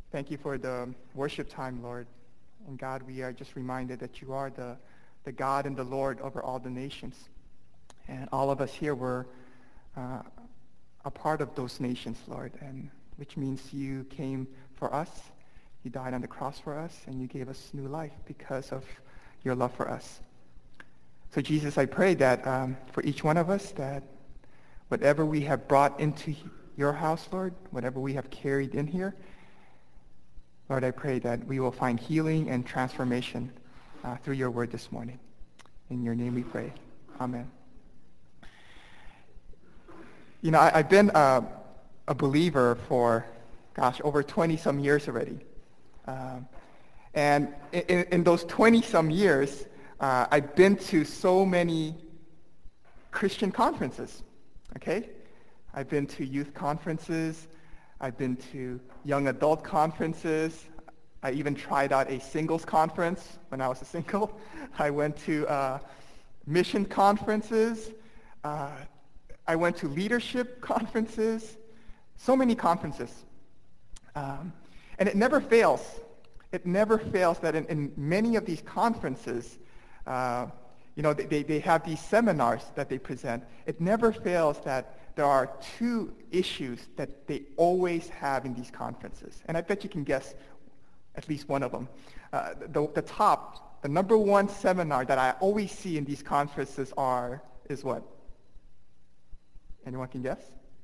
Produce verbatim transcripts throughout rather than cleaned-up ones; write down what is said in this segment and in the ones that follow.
Thank you for the worship time, Lord. And God, we are just reminded that you are the, the God and the Lord over all the nations. And all of us here were uh, a part of those nations, Lord, and which means you came for us. You died on the cross for us, and you gave us new life because of your love for us. So Jesus, I pray that um, for each one of us, that whatever we have brought into your house, Lord, whatever we have carried in here, Lord, I pray that we will find healing and transformation uh, through your word this morning. In your name we pray. Amen. You know, I, I've been uh, a believer for, gosh, over twenty-some years already. Um, and in, in those twenty-some years, uh, I've been to so many Christian conferences, okay? I've been to youth conferences. I've been to young adult conferences. I even tried out a singles conference when I was a single. I went to uh, mission conferences. Uh, I went to leadership conferences. So many conferences. Um, and it never fails. It never fails that in, in many of these conferences, uh, you know, they, they have these seminars that they present. It never fails that there are two issues that they always have in these conferences. And I bet you can guess at least one of them. Uh, the, the top, the number one seminar that I always see in these conferences are, is what? Anyone can guess?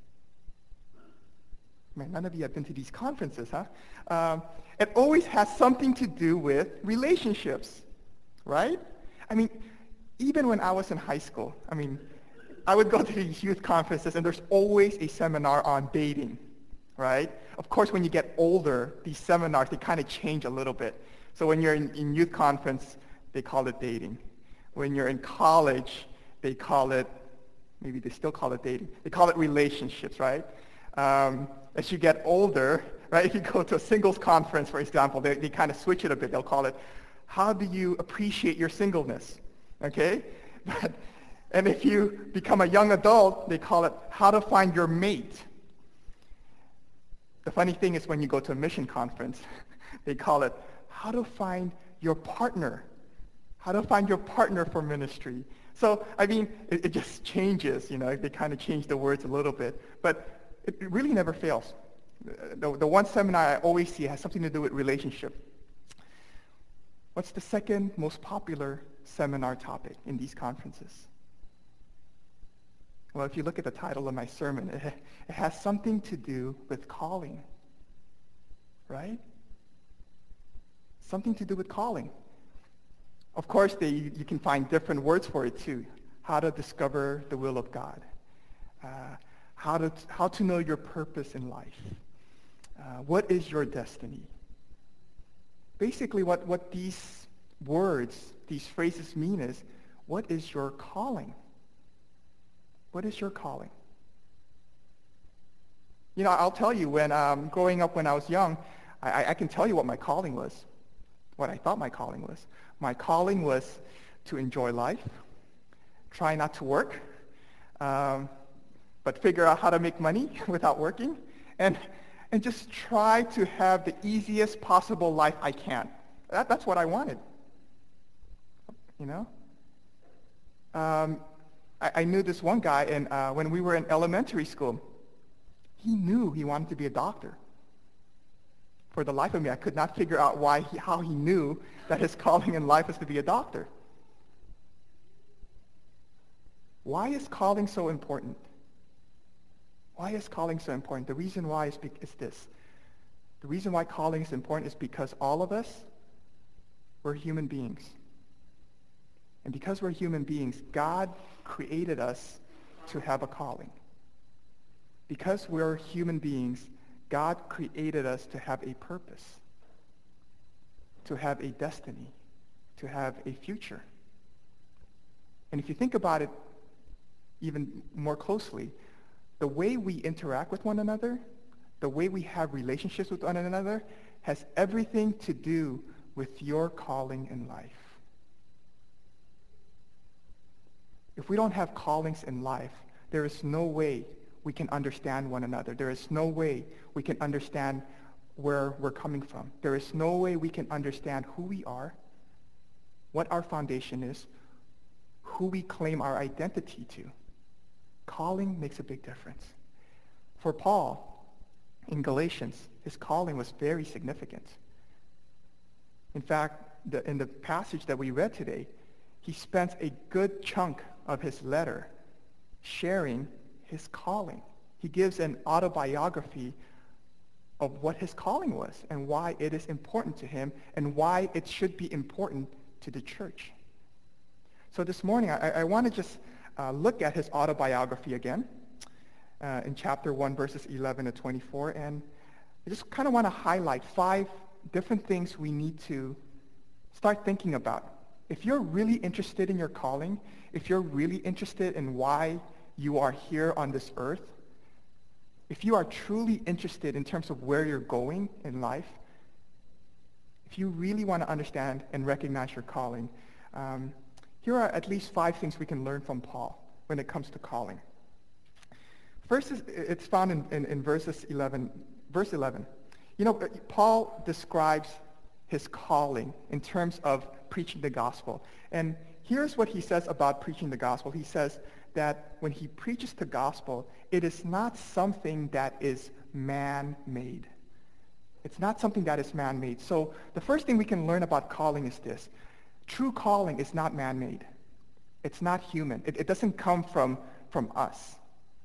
Man, none of you have been to these conferences, huh? Um, it always has something to do with relationships, right? I mean, even when I was in high school, I mean, I would go to these youth conferences, and there's always a seminar on dating, right? Of course, when you get older, these seminars, they kind of change a little bit. So when you're in, in youth conference, they call it dating. When you're in college, they call it, maybe they still call it dating. They call it relationships, right? Um, as you get older, right, if you go to a singles conference, for example, they, they kind of switch it a bit. They'll call it, how do you appreciate your singleness, okay? But And if you become a young adult, they call it how to find your mate. The funny thing is when you go to a mission conference, they call it how to find your partner. How to find your partner for ministry. So, I mean, it, it just changes, you know, they kind of change the words a little bit. But it, it really never fails. The, the one seminar I always see has something to do with relationship. What's the second most popular seminar topic in these conferences? Well, if you look at the title of my sermon, it, it has something to do with calling, right? Something to do with calling. Of course, they, you can find different words for it too. How to discover the will of God. Uh, how to how to know your purpose in life. Uh, what is your destiny? Basically, what, what these words, these phrases mean is, what is your calling? What is your calling? You know, I'll tell you, when um, growing up when I was young, I, I can tell you what my calling was, what I thought my calling was. My calling was to enjoy life, try not to work, um, but figure out how to make money without working, and, and just try to have the easiest possible life I can. That, that's what I wanted, you know? Um, I knew this one guy, and uh, when we were in elementary school, he knew he wanted to be a doctor. For the life of me, I could not figure out why he, how he knew that his calling in life was to be a doctor. Why is calling so important? Why is calling so important? The reason why is, be- is this. The reason why calling is important is because all of us, we're human beings. And because we're human beings, God created us to have a calling. Because we're human beings, God created us to have a purpose, to have a destiny, to have a future. And if you think about it even more closely, the way we interact with one another, the way we have relationships with one another, has everything to do with your calling in life. If we don't have callings in life, there is no way we can understand one another. There is no way we can understand where we're coming from. There is no way we can understand who we are, what our foundation is, who we claim our identity to. Calling makes a big difference. For Paul, in Galatians, his calling was very significant. In fact, the, in the passage that we read today, he spent a good chunk of his letter sharing his calling. He gives an autobiography of what his calling was and why it is important to him and why it should be important to the church. So this morning, I, I want to just uh, look at his autobiography again uh, in chapter one, verses eleven to twenty-four, and I just kind of want to highlight five different things we need to start thinking about. If you're really interested in your calling, if you're really interested in why you are here on this earth, if you are truly interested in terms of where you're going in life, if you really want to understand and recognize your calling, um, here are at least five things we can learn from Paul when it comes to calling. First, is, it's found in, in, in verses eleven, verse eleven. You know, Paul describes his calling in terms of preaching the gospel. And here's what he says about preaching the gospel. He says that when he preaches the gospel, it is not something that is man-made. It's not something that is man-made. So the first thing we can learn about calling is this. True calling is not man-made. It's not human. It, it doesn't come from, from us.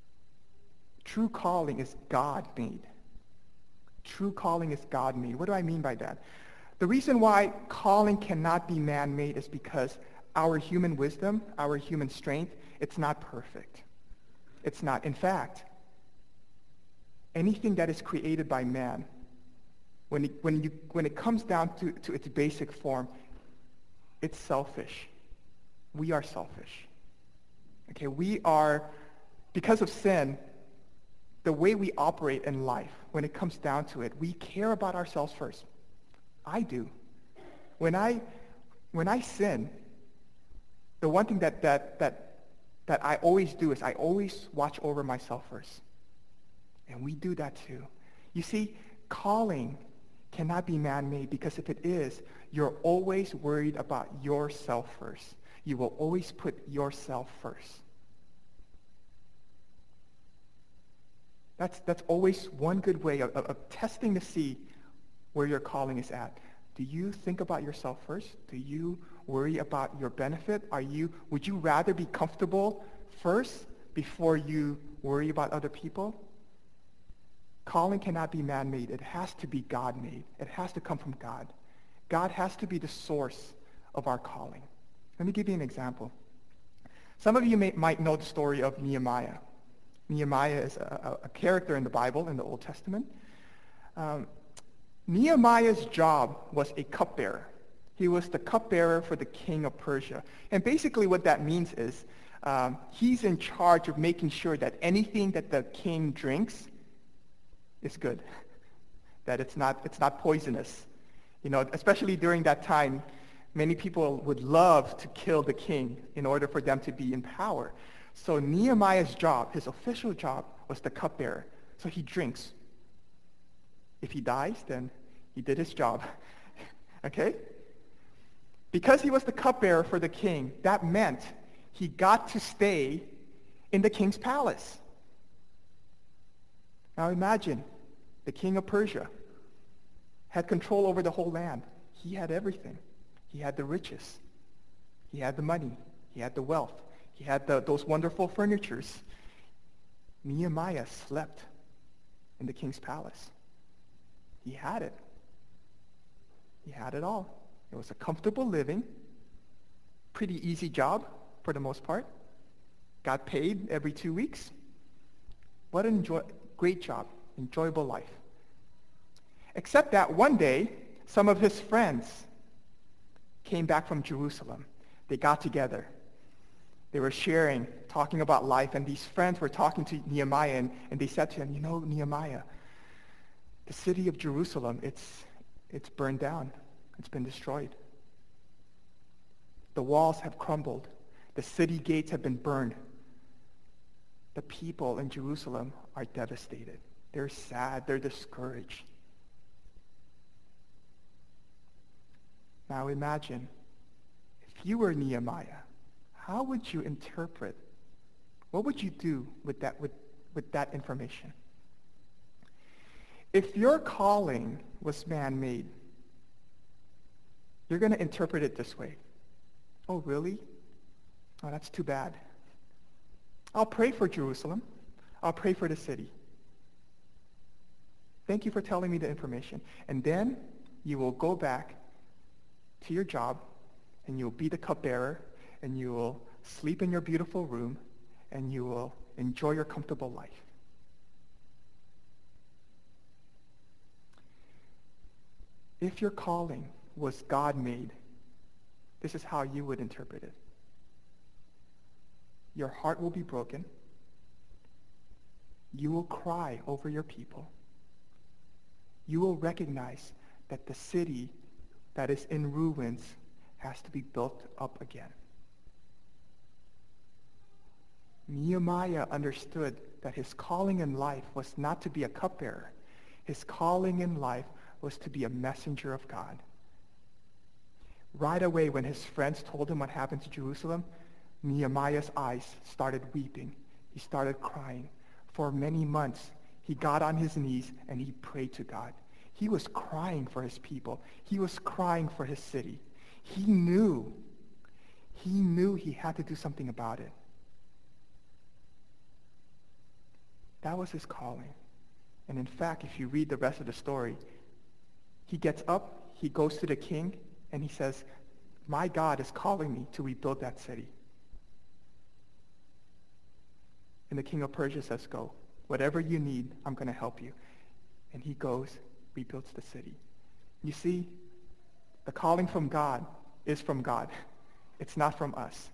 True calling is God-made. True calling is God-made. What do I mean by that? The reason why calling cannot be man-made is because our human wisdom, our human strength, it's not perfect. It's not. In fact, anything that is created by man, when it, when you, when it comes down to, to its basic form, it's selfish. We are selfish. Okay, we are, because of sin, the way we operate in life, when it comes down to it, we care about ourselves first. I do. When I, when I sin, the one thing that, that, that, that I always do is I always watch over myself first. And we do that too. You see, calling cannot be man-made because if it is, you're always worried about yourself first. You will always put yourself first. That's, that's always one good way of, of, of testing to see where your calling is at. Do you think about yourself first? Do you worry about your benefit? Are you, would you rather be comfortable first before you worry about other people? Calling cannot be man-made. It has to be God-made. It has to come from God. God has to be the source of our calling. Let me give you an example. Some of you may, might know the story of Nehemiah. Nehemiah is a, a character in the Bible, in the Old Testament. Um, Nehemiah's job was a cupbearer. He was the cupbearer for the king of Persia. And basically what that means is um, he's in charge of making sure that anything that the king drinks is good, that it's not, it's not poisonous. You know, especially during that time, many people would love to kill the king in order for them to be in power. So Nehemiah's job, his official job, was the cupbearer. So he drinks. If he dies, then he did his job. Okay? Because he was the cupbearer for the king, that meant he got to stay in the king's palace. Now imagine, the king of Persia had control over the whole land. He had everything. He had the riches. He had the money. He had the wealth. He had the, those wonderful furnitures. Nehemiah slept in the king's palace. He had it. He had it all. It was a comfortable living, pretty easy job for the most part. Got paid every two weeks. What an enjoy, great job, enjoyable life. Except that one day, some of his friends came back from Jerusalem. They got together. They were sharing, talking about life, and these friends were talking to Nehemiah, and, and they said to him, you know, Nehemiah, the city of Jerusalem, it's, it's burned down. It's been destroyed. The walls have crumbled. The city gates have been burned. The people in Jerusalem are devastated. They're sad. They're discouraged. Now imagine, if you were Nehemiah, how would you interpret, what would you do with that, with, with that information? If your calling was man-made, you're going to interpret it this way. Oh, really? Oh, that's too bad. I'll pray for Jerusalem. I'll pray for the city. Thank you for telling me the information. And then you will go back to your job, and you'll be the cupbearer, and you will sleep in your beautiful room, and you will enjoy your comfortable life. If your calling was God-made, this is how you would interpret it. Your heart will be broken. You will cry over your people. You will recognize that the city that is in ruins has to be built up again. Nehemiah understood that his calling in life was not to be a cupbearer. His calling in life was to be a messenger of God. Right away, when his friends told him what happened to Jerusalem, Nehemiah's eyes started weeping. He started crying. For many months, he got on his knees and he prayed to God. He was crying for his people. He was crying for his city. He knew, he knew he had to do something about it. That was his calling. And in fact, if you read the rest of the story, he gets up, he goes to the king, and he says, my God is calling me to rebuild that city. And the king of Persia says, go. Whatever you need, I'm going to help you. And he goes, rebuilds the city. You see, the calling from God is from God. It's not from us.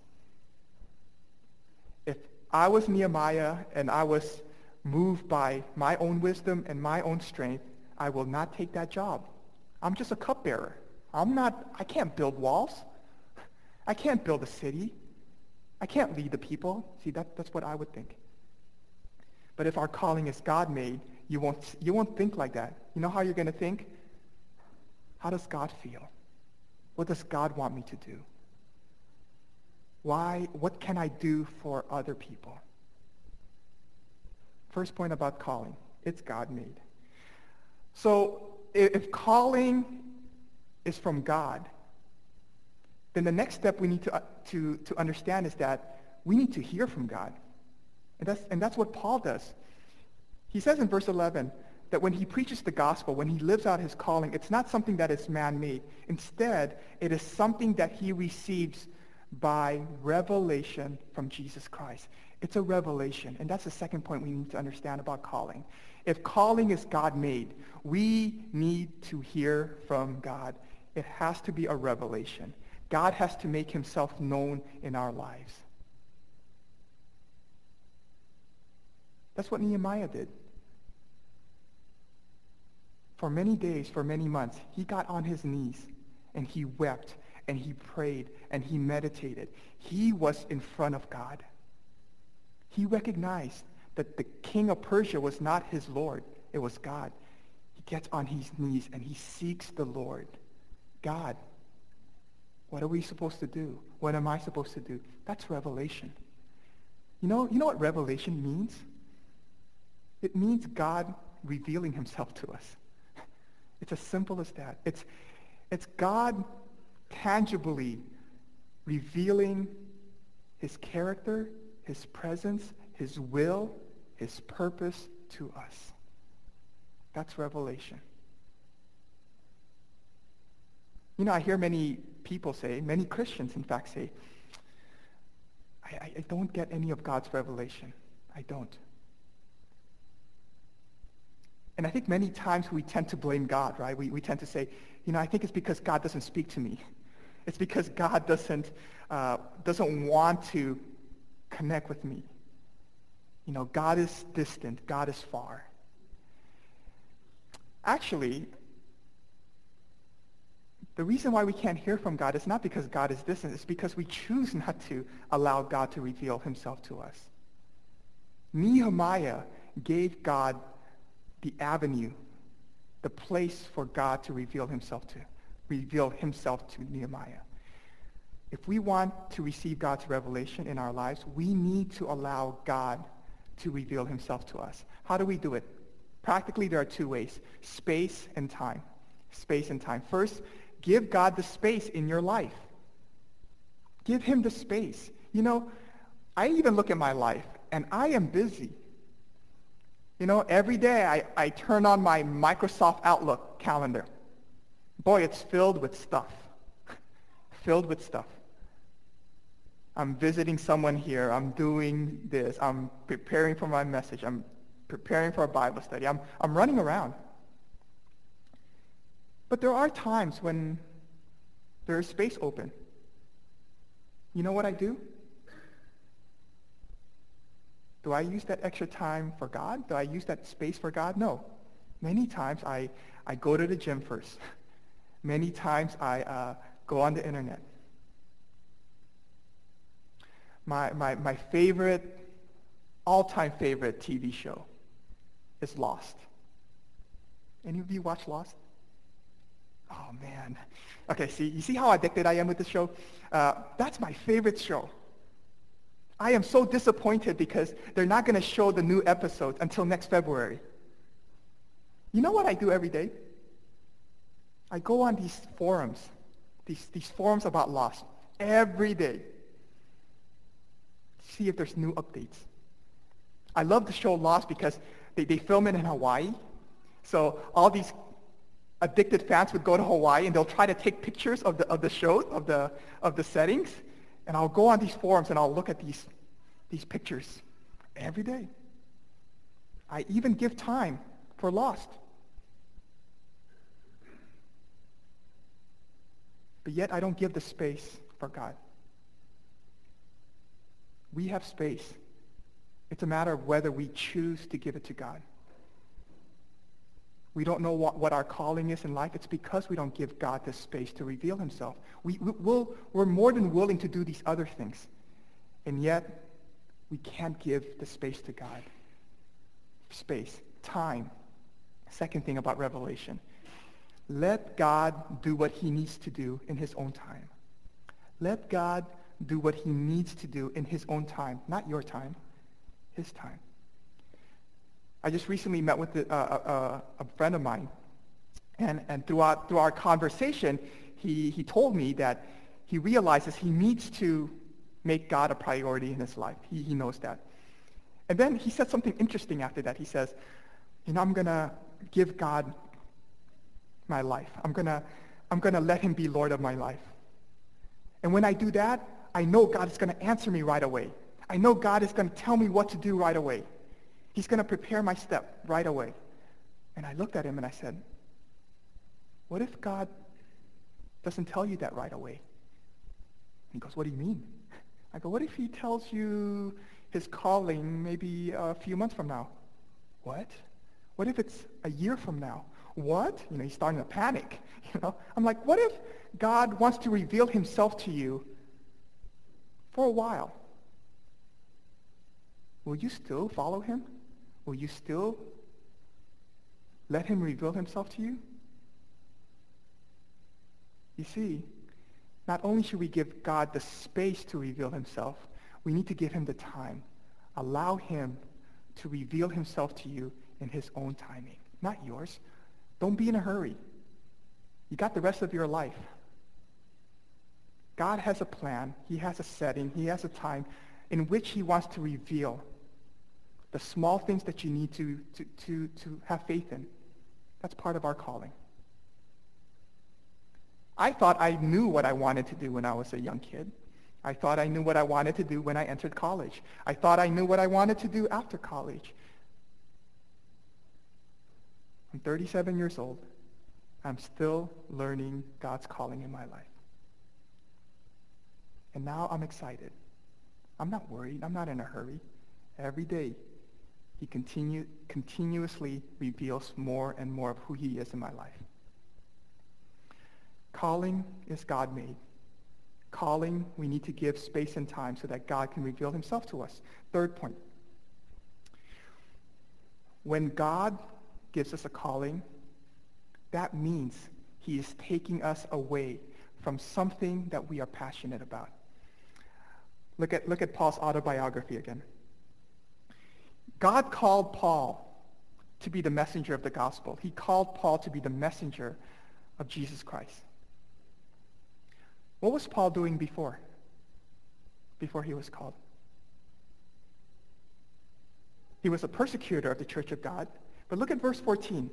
If I was Nehemiah and I was moved by my own wisdom and my own strength, I will not take that job. I'm just a cupbearer. I'm not, I can't build walls. I can't build a city. I can't lead the people. See, that, that's what I would think. But if our calling is God-made, you won't, you won't think like that. You know how you're going to think? How does God feel? What does God want me to do? Why, what can I do for other people? First point about calling, it's God-made. So if calling is from God, then the next step we need to, uh, to, to understand is that we need to hear from God. And that's, and that's what Paul does. He says in verse eleven that when he preaches the gospel, when he lives out his calling, it's not something that is man-made. Instead, it is something that he receives by revelation from Jesus Christ. It's a revelation, and that's the second point we need to understand about calling. If calling is God-made, we need to hear from God. It has to be a revelation. God has to make himself known in our lives. That's what Nehemiah did. For many days, for many months, he got on his knees and he wept and he prayed and he meditated. He was in front of God. He recognized that the king of Persia was not his Lord. It was God. He gets on his knees and he seeks the Lord. God, what are we supposed to do? What am I supposed to do? That's revelation. You know, you know what revelation means? It means God revealing himself to us. It's as simple as that. It's, it's God tangibly revealing his character, his presence, his will, his purpose to us. That's revelation. You know, I hear many people say, many Christians in fact say, I, I don't get any of God's revelation. I don't. And I think many times we tend to blame God, right? We, we tend to say, you know, I think it's because God doesn't speak to me. It's because God doesn't, uh, doesn't want to connect with me. You know, God is distant. God is far. Actually, the reason why we can't hear from God is not because God is distant. It's because we choose not to allow God to reveal himself to us. Nehemiah gave God the avenue, the place for God to reveal himself to. reveal himself to Nehemiah. If we want to receive God's revelation in our lives, we need to allow God to reveal himself to us. How do we do it? Practically, there are two ways: space and time. Space and time. First, give God the space in your life. Give him the space. You know, I even look at my life, and I am busy. You know, every day I, I turn on my Microsoft Outlook calendar. Boy, it's filled with stuff. Filled with stuff. I'm visiting someone here. I'm doing this. I'm preparing for my message. I'm preparing for a Bible study. I'm, I'm running around. But there are times when there is space open. You know what I do? Do I use that extra time for God? Do I use that space for God? No. Many times I, I go to the gym first. Many times I uh, go on the internet. My, my, my favorite, all-time favorite T V show is Lost. Any of you watch Lost? Oh, man. Okay, see, you see how addicted I am with this show? Uh, that's my favorite show. I am so disappointed because they're not going to show the new episodes until next February. You know what I do every day? I go on these forums, these, these forums about Lost, every day. See if there's new updates. I love the show Lost because they, they film it in Hawaii. So all these addicted fans would go to Hawaii and they'll try to take pictures of the of the show, of the of the settings. And I'll go on these forums and I'll look at these, these pictures every day. I even give time for Lost. But yet I don't give the space for God. We have space. It's a matter of whether we choose to give it to God. We don't know what, what our calling is in life. It's because we don't give God the space to reveal himself. We, we, we'll, we're more than willing to do these other things. And yet, we can't give the space to God. Space, time. Second thing about revelation. Let God do what he needs to do in his own time. Let God do what he needs to do in his own time. Not your time, his time. I just recently met with the, uh, a, a friend of mine, and, and throughout through our conversation, he, he told me that he realizes he needs to make God a priority in his life. He, he knows that. And then he said something interesting after that. He says, you know, I'm going to give God my life. I'm going to I'm going to let him be Lord of my life. And when I do that, I know God is going to answer me right away. I know God is going to tell me what to do right away. He's going to prepare my step right away. And I looked at him and I said, what if God doesn't tell you that right away? He goes, what do you mean? I go, what if he tells you his calling maybe a few months from now? What? What if it's a year from now? What? You know, he's starting to panic. You know, I'm like, what if God wants to reveal himself to you for a while? Will you still follow him? Will you still let him reveal himself to you? You see, not only should we give God the space to reveal himself, we need to give him the time. Allow him to reveal himself to you in his own timing, not yours. Don't be in a hurry. You got the rest of your life. God has a plan. He has a setting. He has a time in which he wants to reveal the small things that you need to, to, to, to have faith in. That's part of our calling. I thought I knew what I wanted to do when I was a young kid. I thought I knew what I wanted to do when I entered college. I thought I knew what I wanted to do after college. I'm thirty-seven years old. I'm still learning God's calling in my life. And now I'm excited. I'm not worried. I'm not in a hurry. Every day, he continue, continuously reveals more and more of who he is in my life. Calling is God-made. Calling, we need to give space and time so that God can reveal himself to us. Third point. When God gives us a calling, that means he is taking us away from something that we are passionate about. Look at, look at Paul's autobiography again. God called Paul to be the messenger of the gospel. He called Paul to be the messenger of Jesus Christ. What was Paul doing before? Before he was called? He was a persecutor of the church of God. But look at verse fourteen.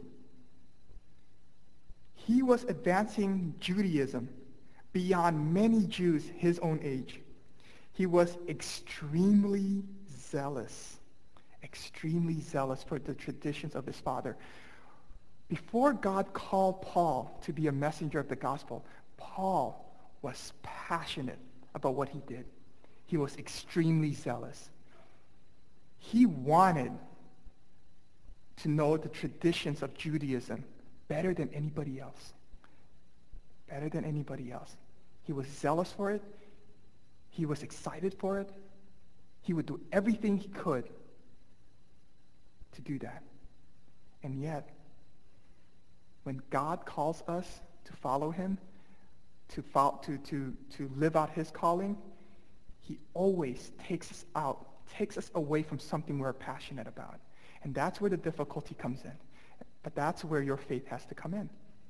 He was advancing Judaism beyond many Jews his own age. He was extremely zealous, extremely zealous for the traditions of his father. Before God called Paul to be a messenger of the gospel, Paul was passionate about what he did. He was extremely zealous. He wanted to know the traditions of Judaism better than anybody else. Better than anybody else. He was zealous for it. He was excited for it. He would do everything he could to do that. And yet, when God calls us to follow him, to, follow, to, to, to live out his calling, he always takes us out, takes us away from something we're passionate about. And that's where the difficulty comes in. But that's where your faith has to come in.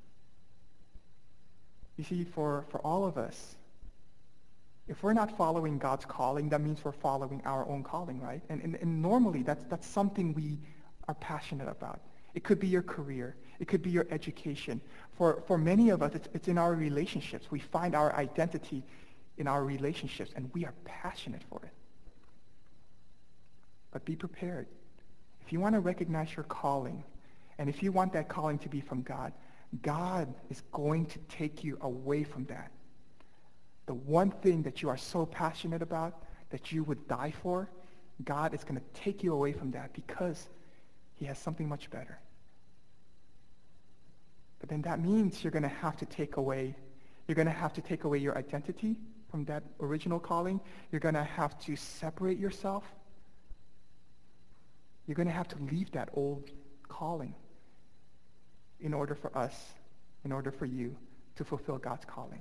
You see, for, for all of us, if we're not following God's calling, that means we're following our own calling, right? And, and, and normally, that's, that's something we are passionate about. It could be your career. It could be your education. For, for many of us, it's, it's in our relationships. We find our identity in our relationships, and we are passionate for it. But be prepared. If you want to recognize your calling, and if you want that calling to be from God, God is going to take you away from that. The one thing that you are so passionate about, that you would die for, God is going to take you away from that because he has something much better. But then that means you're going to have to take away, you're going to have to take away your identity from that original calling. You're going to have to separate yourself. You're going to have to leave that old calling in order for us, in order for you to fulfill God's calling.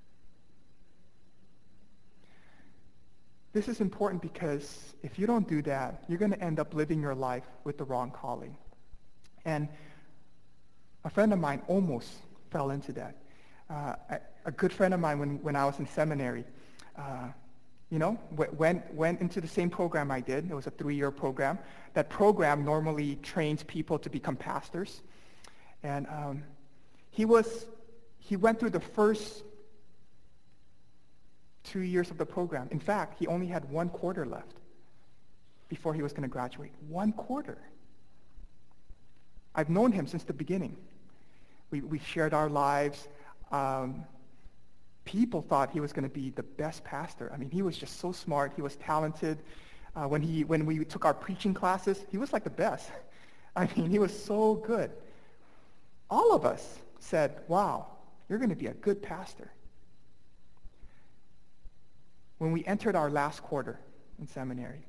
This is important because if you don't do that, you're going to end up living your life with the wrong calling. And a friend of mine almost fell into that. Uh, a, a good friend of mine when, when I was in seminary, uh, you know, w- went, went into the same program I did. It was a three-year program. That program normally trains people to become pastors. And um, he was, he went through the first two years of the program. In fact, he only had one quarter left before he was going to graduate. One quarter. I've known him since the beginning. We, we shared our lives. Um, people thought he was going to be the best pastor. I mean, he was just so smart. He was talented. Uh, when, he, when we took our preaching classes, he was like the best. I mean, he was so good. All of us said, wow, you're going to be a good pastor. When we entered our last quarter in seminary,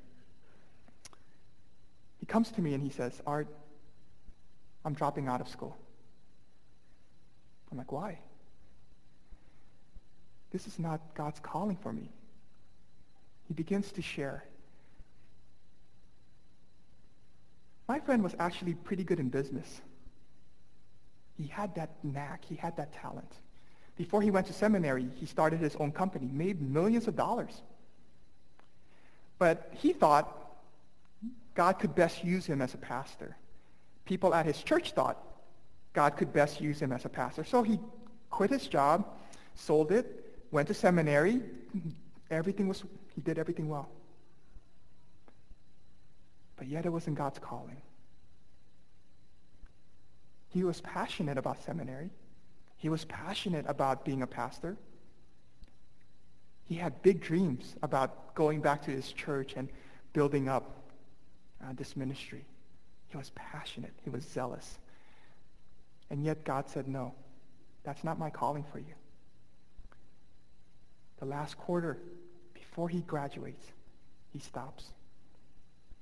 he comes to me and he says, Art, I'm dropping out of school. I'm like, why? This is not God's calling for me. He begins to share. My friend was actually pretty good in business. He had that knack. He had that talent. Before he went to seminary, he started his own company, made millions of dollars. But he thought God could best use him as a pastor. People at his church thought God could best use him as a pastor. So he quit his job, sold it, went to seminary. Everything was, he did everything well. But yet it wasn't God's calling. He was passionate about seminary. He was passionate about being a pastor. He had big dreams about going back to his church and building up uh, this ministry. He was passionate. He was zealous. And yet God said, no, that's not my calling for you. The last quarter, before he graduates, he stops.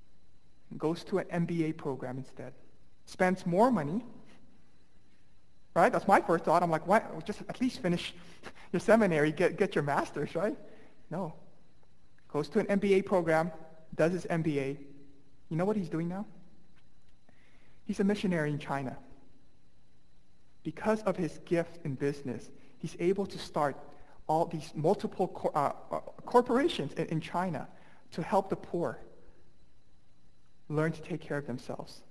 Goes to an M B A program instead. Spends more money, right? That's my first thought. I'm like, why? Just at least finish your seminary, get, get your master's, right? No. Goes to an M B A program, does his M B A. You know what he's doing now? He's a missionary in China. Because of his gift in business, he's able to start all these multiple cor- uh, uh, corporations in, in China to help the poor learn to take care of themselves.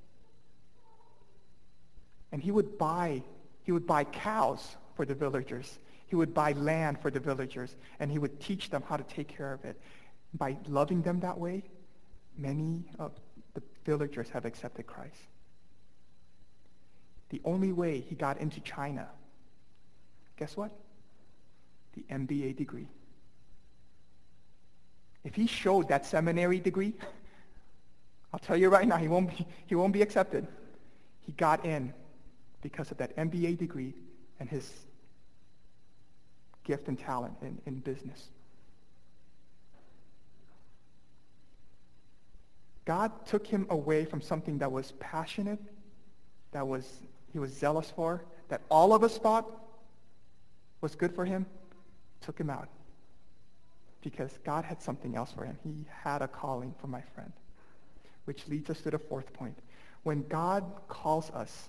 And he would buy, he would buy cows for the villagers. He would buy land for the villagers, and he would teach them how to take care of it. By loving them that way, many of the villagers have accepted Christ. The only way he got into China, guess what? The M B A degree. If he showed that seminary degree, I'll tell you right now, he won't be, he won't be accepted. He got in because of that M B A degree and his gift and talent in, in business. God took him away from something that was passionate, that was he was zealous for, that all of us thought was good for him, took him out. Because God had something else for him. He had a calling for my friend. Which leads us to the fourth point. When God calls us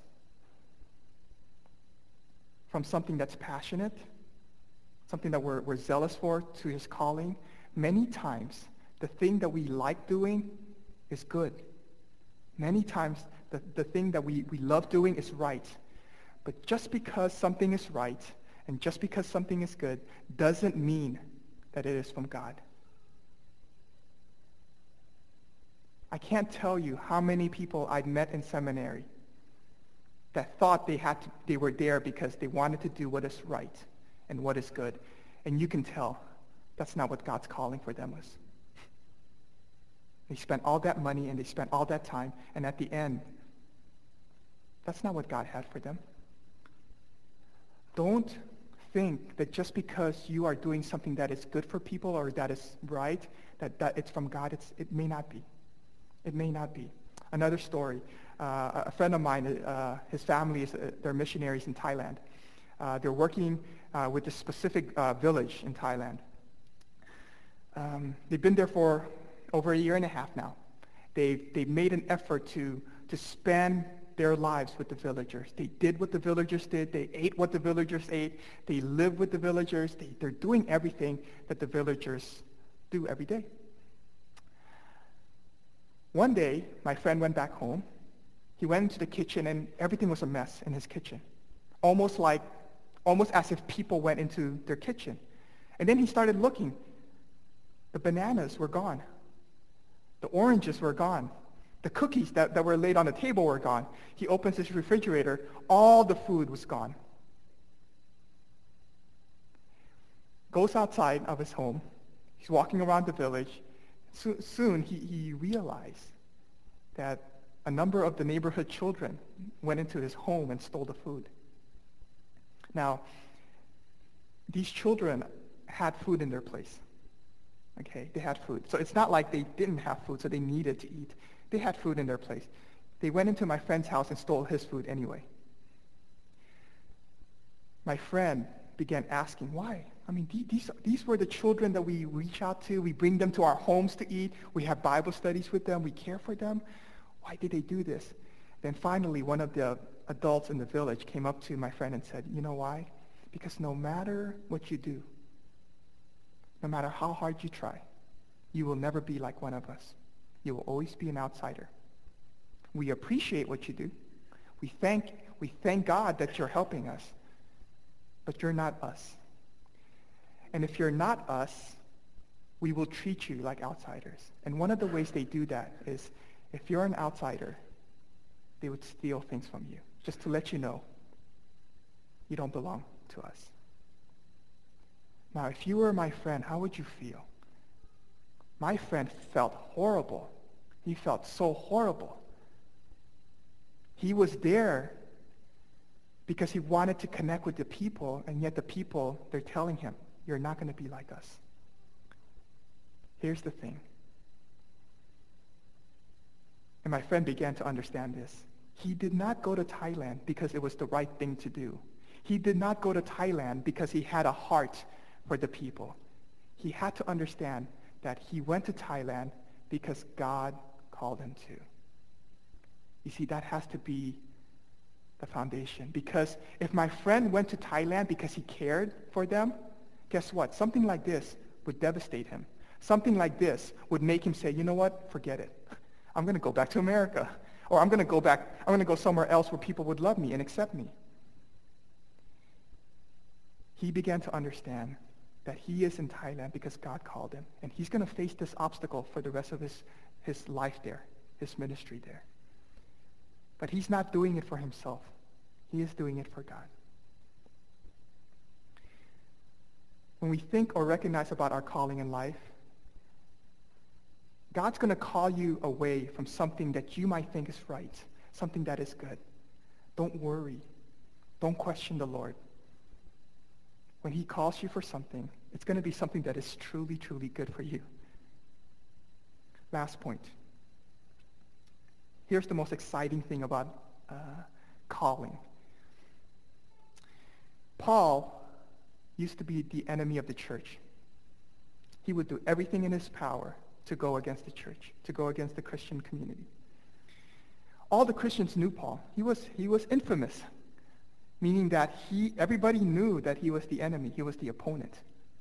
from something that's passionate, something that we're, we're zealous for, to his calling, many times the thing that we like doing is good. Many times the, the thing that we, we love doing is right. But just because something is right and just because something is good doesn't mean that it is from God. I can't tell you how many people I've met in seminary that thought they had to, they were there because they wanted to do what is right and what is good. And you can tell that's not what God's calling for them was. They spent all that money and they spent all that time, and at the end, that's not what God had for them. Don't think that just because you are doing something that is good for people or that is right, that, that it's from God. It's, it may not be. It may not be. Another story. Uh, a friend of mine, uh, his family, is uh, they're missionaries in Thailand. Uh, they're working uh, with a specific uh, village in Thailand. Um, they've been there for over a year and a half now. They've, they've made an effort to, to spend their lives with the villagers. They did what the villagers did. They ate what the villagers ate. They lived with the villagers. They, they're doing everything that the villagers do every day. One day, my friend went back home. He went into the kitchen, and everything was a mess in his kitchen. Almost like, almost as if people went into their kitchen. And then he started looking. The bananas were gone. The oranges were gone. The cookies that, that were laid on the table were gone. He opens his refrigerator. All the food was gone. Goes outside of his home. He's walking around the village. So, soon he, he realized that a number of the neighborhood children went into his home and stole the food. Now, these children had food in their place. Okay, they had food. So it's not like they didn't have food, so they needed to eat. They had food in their place. They went into my friend's house and stole his food anyway. My friend began asking, why? I mean, these, these were the children that we reach out to. We bring them to our homes to eat. We have Bible studies with them. We care for them. Why did they do this? Then finally, one of the adults in the village came up to my friend and said, you know why? Because no matter what you do, no matter how hard you try, you will never be like one of us. You will always be an outsider. We appreciate what you do. We thank, we thank God that you're helping us, but you're not us. And if you're not us, we will treat you like outsiders. And one of the ways they do that is if you're an outsider, they would steal things from you, just to let you know you don't belong to us. Now, if you were my friend, how would you feel? My friend felt horrible. He felt so horrible. He was there because he wanted to connect with the people, and yet the people, they're telling him, you're not going to be like us. Here's the thing. And my friend began to understand this. He did not go to Thailand because it was the right thing to do. He did not go to Thailand because he had a heart for the people. He had to understand that he went to Thailand because God called him to. You see, that has to be the foundation. Because if my friend went to Thailand because he cared for them, guess what? Something like this would devastate him. Something like this would make him say, you know what? Forget it. I'm going to go back to America. Or I'm going to go back, I'm going to go somewhere else where people would love me and accept me. He began to understand that he is in Thailand because God called him. And he's going to face this obstacle for the rest of his, his life there, his ministry there. But he's not doing it for himself. He is doing it for God. When we think or recognize about our calling in life, God's going to call you away from something that you might think is right, something that is good. Don't worry. Don't question the Lord. When he calls you for something, it's going to be something that is truly, truly good for you. Last point. Here's the most exciting thing about uh, calling. Paul used to be the enemy of the church. He would do everything in his power to go against the church, to go against the Christian community. All the Christians knew Paul. He was, he was infamous, meaning that he, everybody knew that he was the enemy, he was the opponent.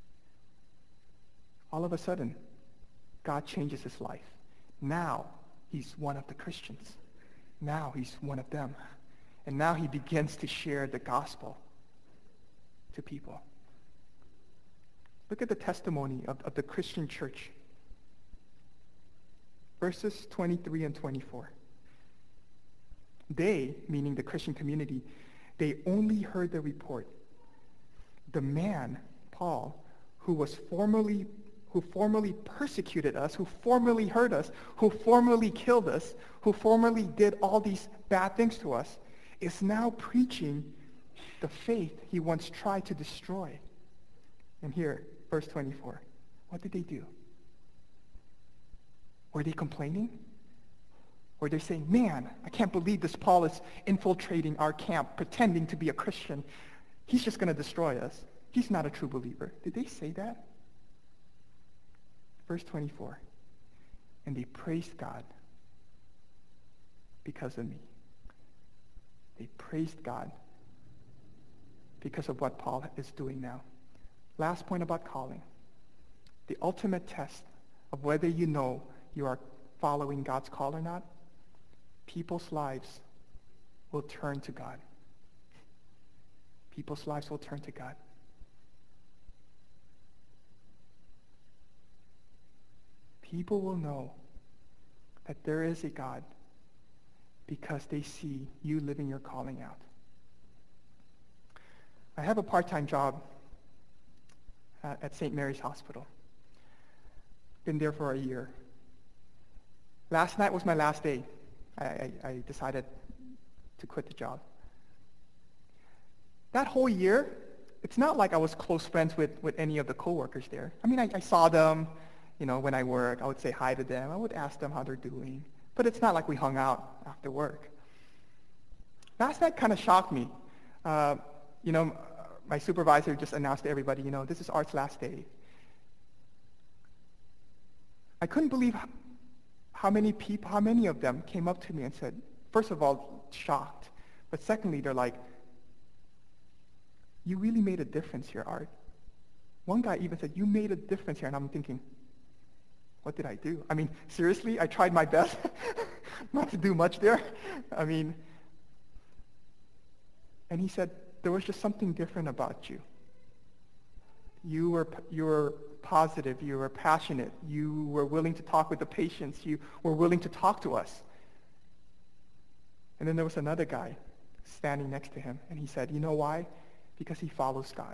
All of a sudden, God changes his life. Now, he's one of the Christians. Now he's one of them. And now he begins to share the gospel to people. Look at the testimony of, of the Christian church. Verses twenty-three and twenty-four. They, meaning the Christian community, they only heard the report. The man, Paul, who was formerly who formerly persecuted us, who formerly hurt us, who formerly killed us, who formerly did all these bad things to us, is now preaching the faith he once tried to destroy. And here, verse twenty-four, what did they do? Were they complaining? Were they saying, man, I can't believe this Paul is infiltrating our camp, pretending to be a Christian. He's just going to destroy us. He's not a true believer. Did they say that? Verse twenty-four, and they praised God because of me. They praised God because of what Paul is doing now. Last point about calling. The ultimate test of whether you know you are following God's call or not, people's lives will turn to God. People's lives will turn to God. People will know that there is a God because they see you living your calling out. I have a part-time job uh, at Saint Mary's Hospital. Been there for a year. Last night was my last day. I, I, I decided to quit the job. That whole year, it's not like I was close friends with, with any of the coworkers there. I mean, I, I saw them, you know, when I work. I would say hi to them. I would ask them how they're doing. But it's not like we hung out after work. Last night kind of shocked me. Uh, you know, my supervisor just announced to everybody, you know, this is Art's last day. I couldn't believe how many people, how many of them came up to me and said, first of all, shocked. But secondly, they're like, you really made a difference here, Art. One guy even said, you made a difference here. And I'm thinking, what did I do? I mean, seriously, I tried my best not to do much there. I mean, and he said, there was just something different about you. You were, you were positive, you were passionate, you were willing to talk with the patients, you were willing to talk to us. And then there was another guy standing next to him, and he said, you know why? Because he follows God.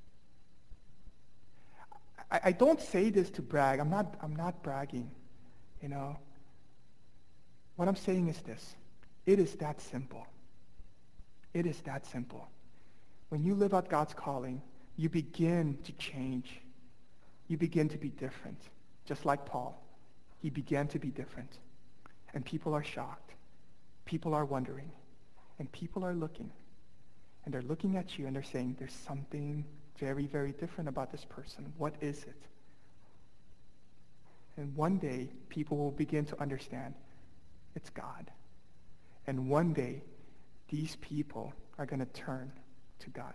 I, I don't say this to brag. I'm not, I'm not bragging, you know. What I'm saying is this. It is that simple. It is that simple. When you live out God's calling, you begin to change. You begin to be different. Just like Paul. He began to be different. And people are shocked. People are wondering, and people are looking, and they're looking at you and they're saying, there's something very, very different about this person. What is it? And one day, people will begin to understand it's God. And one day, these people are going to turn to God.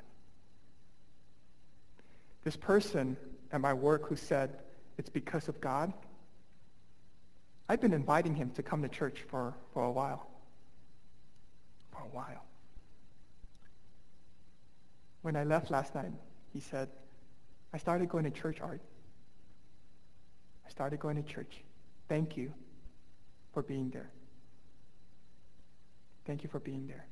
This person at my work who said, it's because of God, I've been inviting him to come to church for, for a while. For a while. When I left last night, he said, I started going to church, Art. I started going to church. Thank you for being there. Thank you for being there.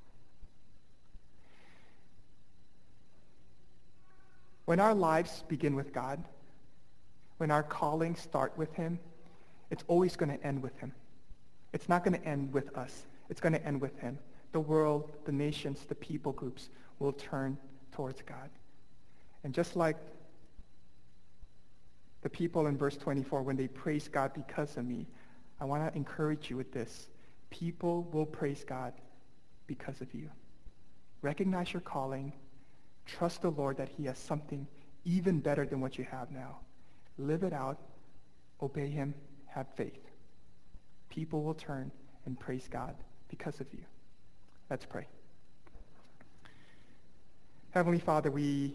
When our lives begin with God, when our callings start with him, it's always going to end with him. It's not going to end with us. It's going to end with him. The world, the nations, the people groups will turn towards God. And just like the people in verse twenty-four, when they praise God because of me, I want to encourage you with this. People will praise God because of you. Recognize your calling. Trust the Lord that he has something even better than what you have now. Live it out. Obey him. Have faith. People will turn and praise God because of you. Let's pray. Heavenly Father, we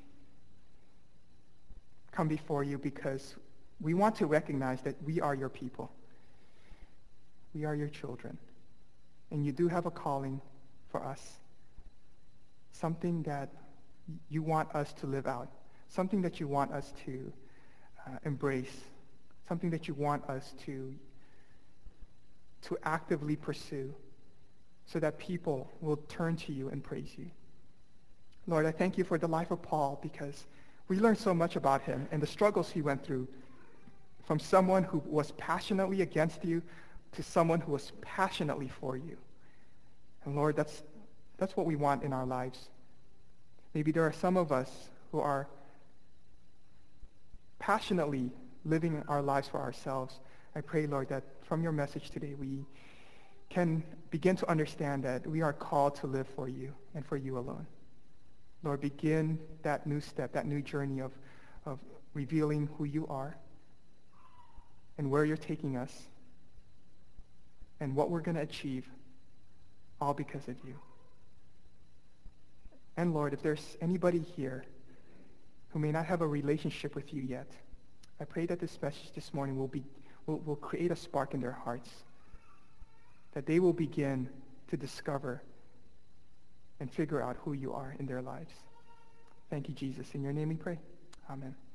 come before you because we want to recognize that we are your people. We are your children. And you do have a calling for us. Something that you want us to live out. Something that you want us to uh, embrace. Something that you want us to, to actively pursue so that people will turn to you and praise you. Lord, I thank you for the life of Paul because we learned so much about him and the struggles he went through, from someone who was passionately against you to someone who was passionately for you. And Lord, that's, that's what we want in our lives. Maybe there are some of us who are passionately living our lives for ourselves. I pray, Lord, that from your message today we can begin to understand that we are called to live for you and for you alone. Lord, begin that new step, that new journey of, of revealing who you are and where you're taking us and what we're going to achieve, all because of you. And Lord, if there's anybody here who may not have a relationship with you yet, I pray that this message this morning will be will, will create a spark in their hearts, that they will begin to discover and figure out who you are in their lives. Thank you, Jesus. In your name we pray. Amen.